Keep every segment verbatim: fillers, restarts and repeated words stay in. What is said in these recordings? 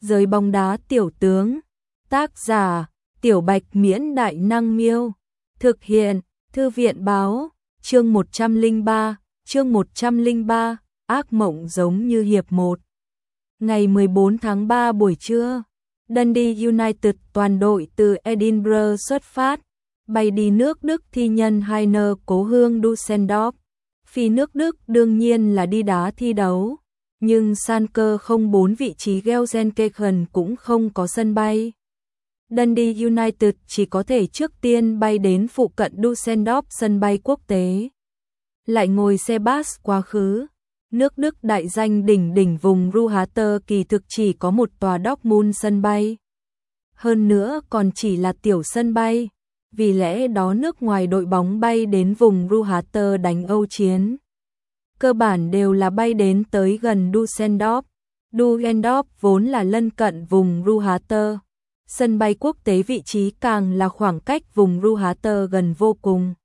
Giới bóng đá tiểu tướng. Tác giả: Tiểu Bạch Miễn Đại Năng Miêu. Thực hiện: Thư viện Báo. Chương một trăm lẻ ba, chương một trăm lẻ ba, ác mộng giống như hiệp một. Ngày mười bốn tháng ba buổi trưa, Dundee United toàn đội từ Edinburgh xuất phát, bay đi nước Đức thi nhân Heiner cố hương Düsseldorf. Phi nước Đức đương nhiên là đi đá thi đấu, nhưng Schalke không bốn vị trí Gelsenkirchen cũng không có sân bay. Dundee United chỉ có thể trước tiên bay đến phụ cận Düsseldorf sân bay quốc tế, lại ngồi xe bus quá khứ. Nước Đức đại danh đỉnh đỉnh vùng Ruhrter kỳ thực chỉ có một tòa Dortmund sân bay. Hơn nữa còn chỉ là tiểu sân bay, vì lẽ đó nước ngoài đội bóng bay đến vùng Ruhrter đánh Âu chiến, cơ bản đều là bay đến tới gần Düsseldorf. Düsseldorf vốn là lân cận vùng Ruhrter. Sân bay quốc tế vị trí càng là khoảng cách vùng Ruhrter gần vô cùng.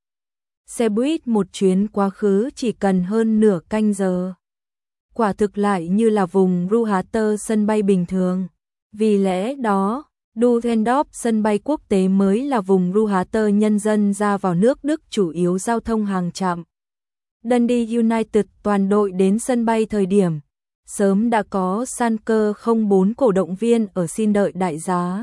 Xe buýt một chuyến quá khứ chỉ cần hơn nửa canh giờ. Quả thực lại như là vùng Ruhrter sân bay bình thường. Vì lẽ đó, Düsseldorf sân bay quốc tế mới là vùng Ruhrter nhân dân ra vào nước Đức chủ yếu giao thông hàng chặng. Dundee United toàn đội đến sân bay thời điểm sớm đã có Schalke không bốn cổ động viên ở xin đợi đại giá.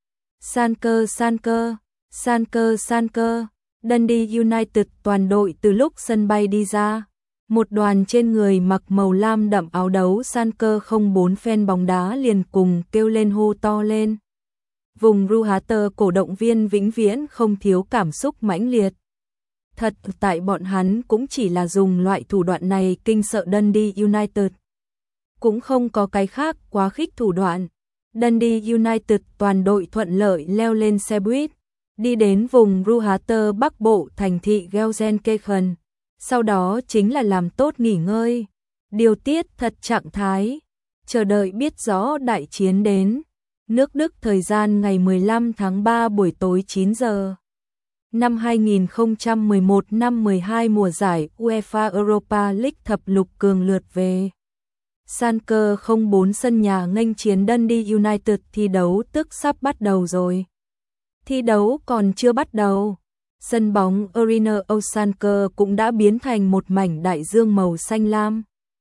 Schalke, Schalke, Schalke, Schalke. Dundee United toàn đội từ lúc sân bay đi ra, một đoàn trên người mặc màu lam đậm áo đấu Schalke không bốn fan bóng đá liền cùng kêu lên hô to lên. Vùng Ruhrter cổ động viên vĩnh viễn không thiếu cảm xúc mãnh liệt. Thật tại bọn hắn cũng chỉ là dùng loại thủ đoạn này kinh sợ Dundee United, cũng không có cái khác quá khích thủ đoạn. Dundee United toàn đội thuận lợi leo lên xe buýt, đi đến vùng Ruhrter bắc bộ thành thị Gelsenkirchen, sau đó chính là làm tốt nghỉ ngơi, điều tiết thật trạng thái, chờ đợi biết rõ đại chiến đến. Nước Đức thời gian ngày mười lăm tháng ba buổi tối chín giờ. Năm hai nghìn không trăm mười một năm mười hai mùa giải UEFA Europa League thập lục cường lượt về. Schalke không bốn sân nhà nghênh chiến Dundee United, thi đấu tức sắp bắt đầu rồi. Thi đấu còn chưa bắt đầu, sân bóng Arena of Schalke cũng đã biến thành một mảnh đại dương màu xanh lam.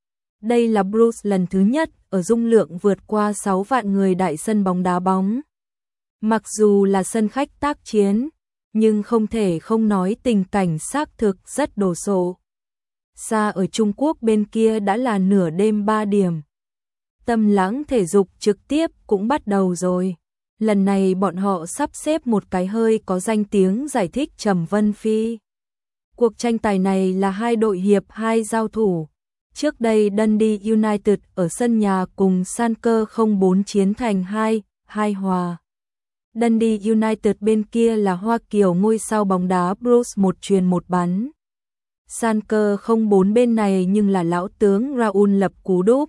Đây là Bruce lần thứ nhất ở dung lượng vượt qua sáu vạn người đại sân bóng đá bóng. Mặc dù là sân khách tác chiến, nhưng không thể không nói tình cảnh xác thực rất đồ sộ. Xa ở Trung Quốc bên kia đã là nửa đêm ba điểm. Tâm lãng thể dục trực tiếp cũng bắt đầu rồi. Lần này bọn họ sắp xếp một cái hơi có danh tiếng giải thích Trầm Vân Phi. Cuộc tranh tài này là hai đội hiệp hai giao thủ. Trước đây Dundee United ở sân nhà cùng Schalke không bốn chiến thành hai hai hòa. Dundee United bên kia là Hoa Kiều ngôi sao bóng đá Bruce một truyền một bắn. Schalke không bốn bên này nhưng là lão tướng Raul lập cú đúp.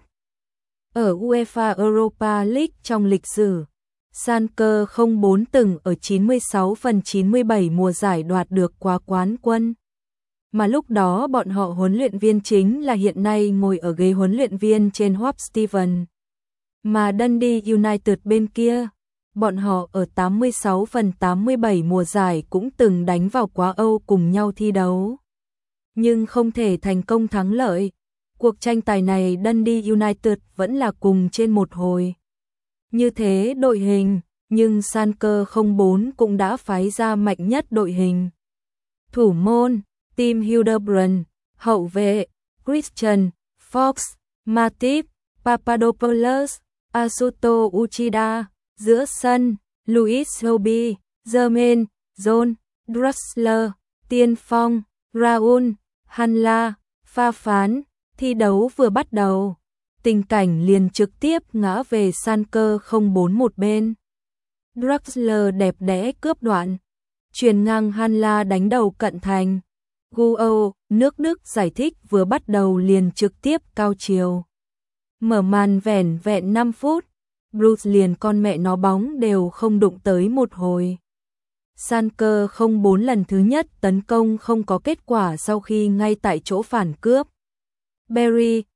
Ở UEFA Europa League trong lịch sử, Schalke không bốn từng ở chín mươi sáu phần chín mươi bảy mùa giải đoạt được quá quán quân. Mà lúc đó bọn họ huấn luyện viên chính là hiện nay ngồi ở ghế huấn luyện viên trên Hop Steven. Mà Dundee United bên kia, bọn họ ở tám mươi sáu phần tám mươi bảy mùa giải cũng từng đánh vào quá Âu cùng nhau thi đấu, nhưng không thể thành công thắng lợi. Cuộc tranh tài này Dundee United vẫn là cùng trên một hồi. Như thế đội hình, nhưng Schalke không bốn cũng đã phái ra mạnh nhất đội hình. Thủ môn, Tim Hildebrand, hậu vệ, Christian, Fox, Matip, Papadopoulos, Asuto Uchida, giữa sân, Luis Hobby, Jermaine, John, Draxler, tiên phong, Raul, Hanla, pha phán. Thi đấu vừa bắt đầu, tình cảnh liền trực tiếp ngã về Schalke không bốn một bên. Draxler đẹp đẽ cướp đoạn, chuyền ngang Hanla đánh đầu cận thành. Guo, nước Đức giải thích vừa bắt đầu liền trực tiếp cao chiều. Mở màn vẻn vẹn năm phút, Bruce liền con mẹ nó bóng đều không đụng tới một hồi. Schalke không bốn lần thứ nhất tấn công không có kết quả sau khi ngay tại chỗ phản cướp. Barry,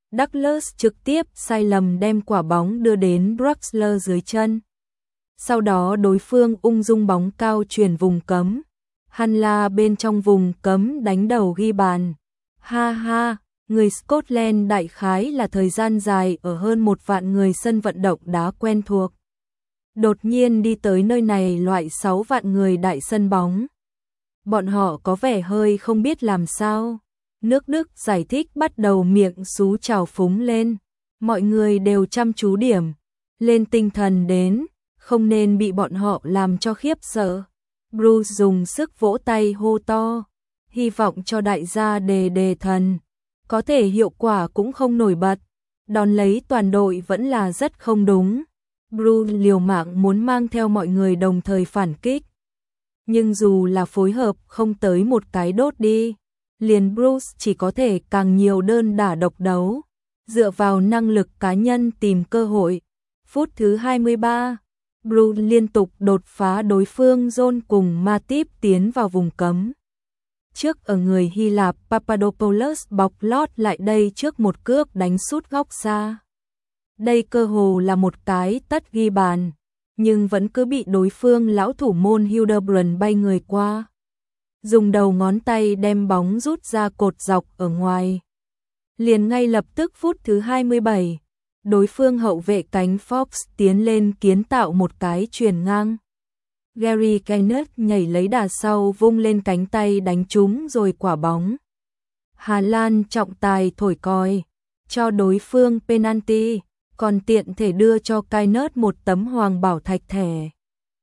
Douglas trực tiếp sai lầm đem quả bóng đưa đến Draxler dưới chân. Sau đó đối phương ung dung bóng cao chuyển vùng cấm. Hanla bên trong vùng cấm đánh đầu ghi bàn. Ha ha, người Scotland đại khái là thời gian dài ở hơn một vạn người sân vận động đá quen thuộc. Đột nhiên đi tới nơi này loại sáu vạn người đại sân bóng. Bọn họ có vẻ hơi không biết làm sao. Nước Đức giải thích bắt đầu miệng xú trào phúng lên. Mọi người đều chăm chú điểm. Lên tinh thần đến, không nên bị bọn họ làm cho khiếp sợ. Bruce dùng sức vỗ tay hô to. Hy vọng cho đại gia đề đề thần. Có thể hiệu quả cũng không nổi bật. Đón lấy toàn đội vẫn là rất không đúng. Bruce liều mạng muốn mang theo mọi người đồng thời phản kích. Nhưng dù là phối hợp không tới một cái đốt đi. Liền Bruce chỉ có thể càng nhiều đơn đả độc đấu. Dựa vào năng lực cá nhân tìm cơ hội. Phút thứ hai mươi ba. Bruce liên tục đột phá đối phương John cùng Matip tiến vào vùng cấm. Trước ở người Hy Lạp Papadopoulos bọc lót lại đây trước một cước đánh sút góc xa. Đây cơ hồ là một cái tất ghi bàn, nhưng vẫn cứ bị đối phương lão thủ môn Hildebrand bay người qua. Dùng đầu ngón tay đem bóng rút ra cột dọc ở ngoài. Liền ngay lập tức phút thứ hai mươi bảy, đối phương hậu vệ cánh Fox tiến lên kiến tạo một cái chuyền ngang. Gary Kenneth nhảy lấy đà sau vung lên cánh tay đánh trúng rồi quả bóng. Hà Lan trọng tài thổi còi, cho đối phương penalty, còn tiện thể đưa cho Kenneth một tấm hoàng bảo thạch thẻ.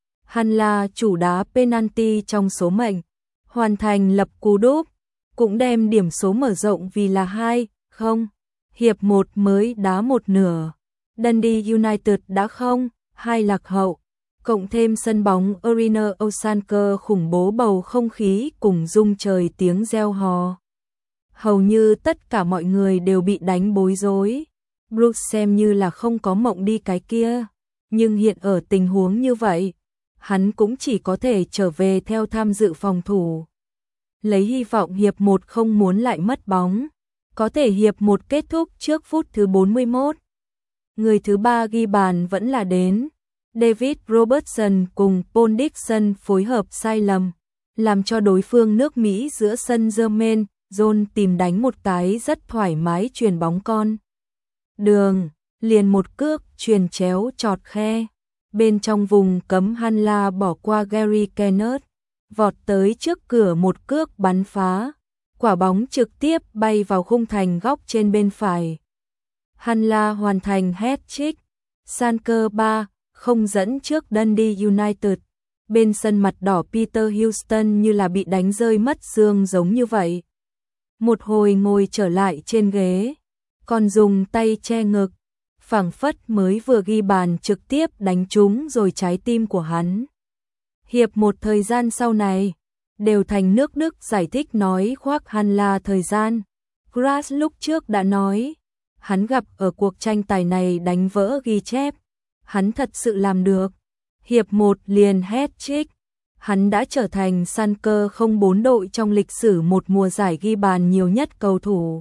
Hanla chủ đá penalty trong số mệnh, hoàn thành lập cú đúp, cũng đem điểm số mở rộng vì là hai không. Hiệp một mới đá một nửa, Dundee United đã không hai lạc hậu. Cộng thêm sân bóng Arena Osanker khủng bố bầu không khí cùng rung trời tiếng reo hò. Hầu như tất cả mọi người đều bị đánh bối rối. Brooks xem như là không có mộng đi cái kia. Nhưng hiện ở tình huống như vậy, hắn cũng chỉ có thể trở về theo tham dự phòng thủ. Lấy hy vọng hiệp một không muốn lại mất bóng. Có thể hiệp một kết thúc trước phút thứ bốn mươi mốt. Người thứ ba ghi bàn vẫn là đến. David Robertson cùng Paul Dixon phối hợp sai lầm, làm cho đối phương nước Mỹ giữa sân Jermaine John tìm đánh một cái rất thoải mái chuyền bóng con. Đường, liền một cước chuyền chéo chọt khe. Bên trong vùng cấm Hanla bỏ qua Gary Kenneth, vọt tới trước cửa một cước bắn phá. Quả bóng trực tiếp bay vào khung thành góc trên bên phải. Hanla hoàn thành hat-trick. Sanker ba không dẫn trước Dundee United. Bên sân mặt đỏ Peter Houston như là bị đánh rơi mất xương giống như vậy. Một hồi ngồi trở lại trên ghế, còn dùng tay che ngực, phảng phất mới vừa ghi bàn trực tiếp đánh trúng rồi trái tim của hắn. Hiệp một thời gian sau này, đều thành nước Đức giải thích nói khoác Hanla thời gian. Grass lúc trước đã nói, hắn gặp ở cuộc tranh tài này đánh vỡ ghi chép. Hắn thật sự làm được. Hiệp một liền hat-trick. Hắn đã trở thành Sanker không bốn đội trong lịch sử một mùa giải ghi bàn nhiều nhất cầu thủ.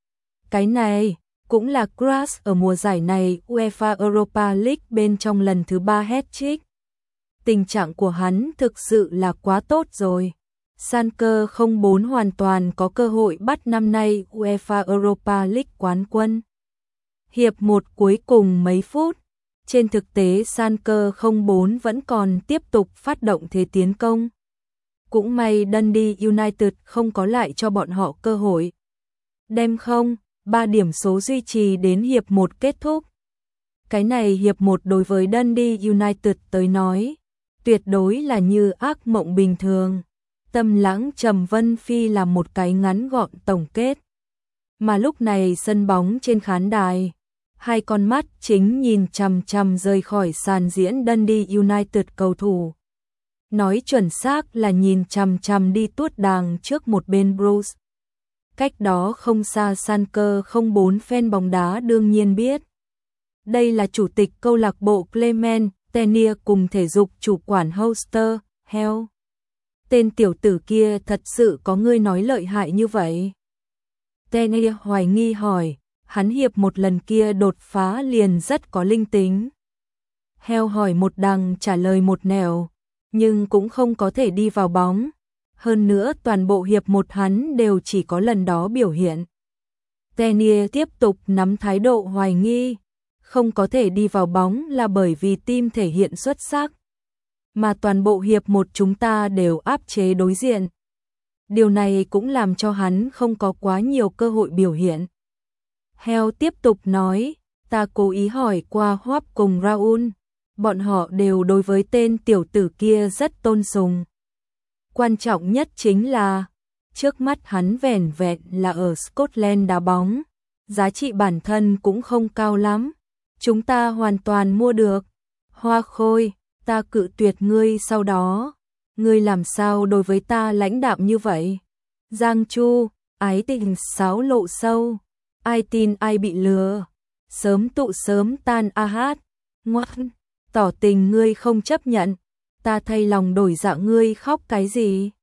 Cái này cũng là Grass ở mùa giải này UEFA Europa League bên trong lần thứ ba hat-trick. Tình trạng của hắn thực sự là quá tốt rồi. Sanker không bốn hoàn toàn có cơ hội bắt năm nay UEFA Europa League quán quân. Hiệp một cuối cùng mấy phút. Trên thực tế Sanker không bốn vẫn còn tiếp tục phát động thế tiến công. Cũng may Dundee United không có lại cho bọn họ cơ hội. Đem không, ba điểm số duy trì đến hiệp một kết thúc. Cái này hiệp một đối với Dundee United tới nói, tuyệt đối là như ác mộng bình thường. Tâm Lãng Trầm Vân Phi là một cái ngắn gọn tổng kết. Mà lúc này sân bóng trên khán đài, hai con mắt chính nhìn chằm chằm rời khỏi sàn diễn Dundee United cầu thủ. Nói chuẩn xác là nhìn chằm chằm đi tuốt đàng trước một bên Bruce. Cách đó không xa Sanker không bốn fan bóng đá đương nhiên biết. Đây là chủ tịch câu lạc bộ Clement Tenier cùng thể dục chủ quản Hoster Hell. Tên tiểu tử kia thật sự có người nói lợi hại như vậy? Tenier hoài nghi hỏi. hắn hiệp một lần kia đột phá liền rất có linh tính. Heo hỏi một đằng trả lời một nẻo, nhưng cũng không có thể đi vào bóng. Hơn nữa toàn bộ hiệp một hắn đều chỉ có lần đó biểu hiện. Tenier tiếp tục nắm thái độ hoài nghi, không có thể đi vào bóng là bởi vì team thể hiện xuất sắc, mà toàn bộ hiệp một chúng ta đều áp chế đối diện. Điều này cũng làm cho hắn không có quá nhiều cơ hội biểu hiện. Heo tiếp tục nói, ta cố ý hỏi qua Hoap cùng Raul, bọn họ đều đối với tên tiểu tử kia rất tôn sùng. Quan trọng nhất chính là, trước mắt hắn vẻn vẹn là ở Scotland đá bóng, giá trị bản thân cũng không cao lắm, chúng ta hoàn toàn mua được. Hoa Khôi, ta cự tuyệt ngươi sau đó, ngươi làm sao đối với ta lãnh đạm như vậy? Giang Chu, ái tình sáo lộ sâu, ai tin ai bị lừa, sớm tụ sớm tan a hát, ngoan, tỏ tình ngươi không chấp nhận, ta thay lòng đổi dạ ngươi khóc cái gì?